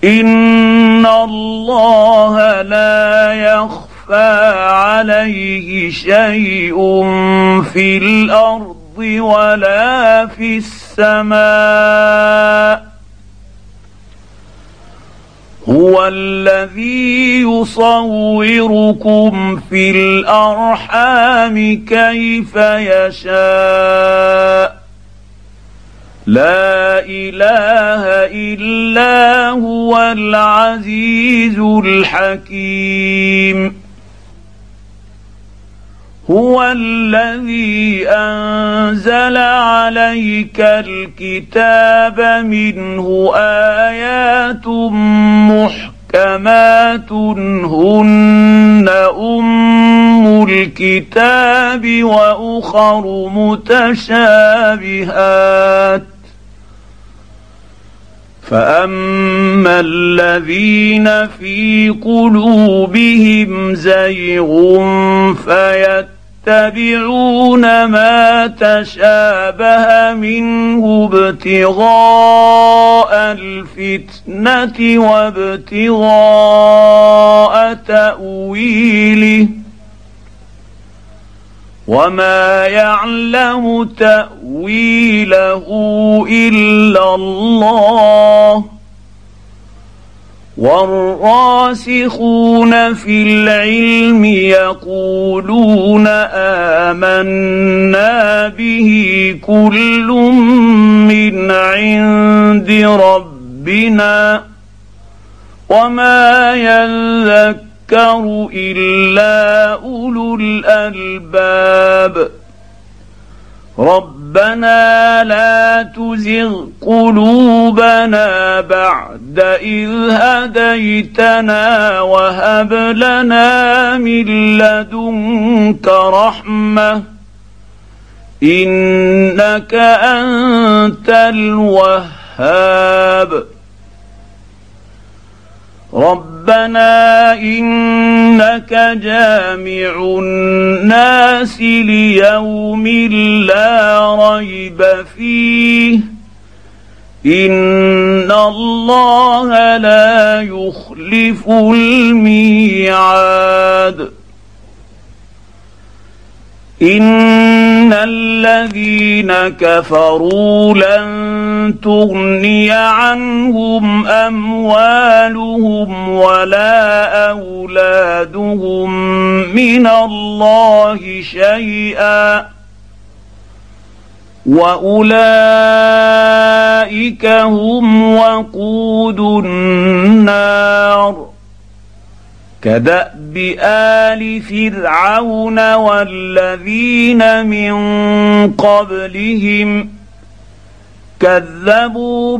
إن الله لا يخفى عليه شيء في الأرض ولا في السماء. هو الذي يصوركم في الأرحام كيف يشاء. لا إله إلا هو العزيز الحكيم. هو الذي أنزل عليك الكتاب منه آيات محكمات هن أم الكتاب وأخر متشابهات. فأما الذين في قلوبهم زيغ فيتبعون ما تشابه منه ابتغاء الفتنة وابتغاء تأويله وما يعلم تأويله إلا الله. والراسخون في العلم يقولون آمنا به كل من عند ربنا وما يذكر إلا أولو الألباب. ربنا لا تزغ قلوبنا بعد إذ هديتنا وهب لنا من لدنك رحمة إنك أنت الوهاب. ربنا إنك جامع الناس ليوم لا ريب فيه إن الله لا يخلف الميعاد. إن الذين كفروا لن تغني عنهم أموالهم ولا أولادهم من الله شيئا وأولئك هم وقود النار. كدأب آل فرعون والذين من قبلهم كذبوا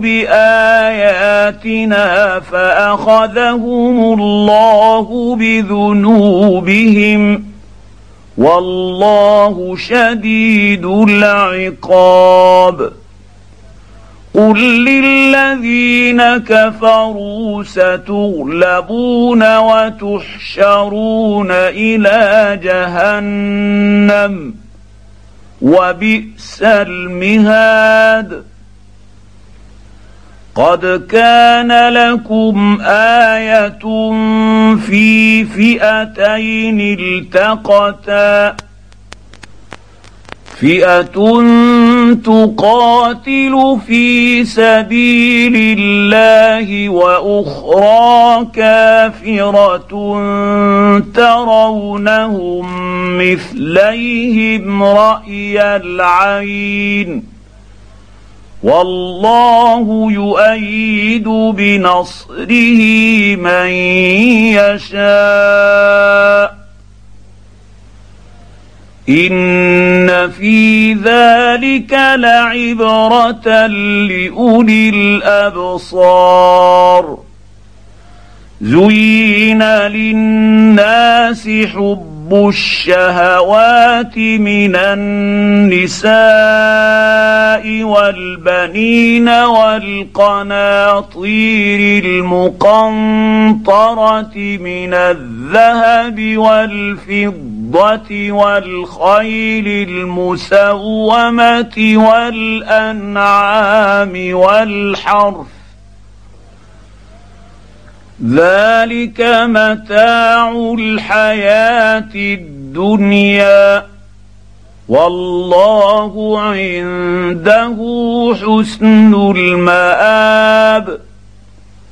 بآياتنا فأخذهم الله بذنوبهم والله شديد العقاب. قل للذين كفروا ستغلبون وتحشرون إلى جهنم وبئس المهاد. قد كان لكم آية في فئتين التقتا فئة تقاتل في سبيل الله وأخرى كافرة ترونهم مثليهم رأي العين والله يؤيد بنصره من يشاء. إن في ذلك لعبرة لأولي الأبصار. زين للناس حب الشهوات من النساء والبنين والقناطير المقنطرة من الذهب والفضة والخيل المسومة والأنعام والحرث ذلك متاع الحياه الدنيا والله عنده حسن المآب.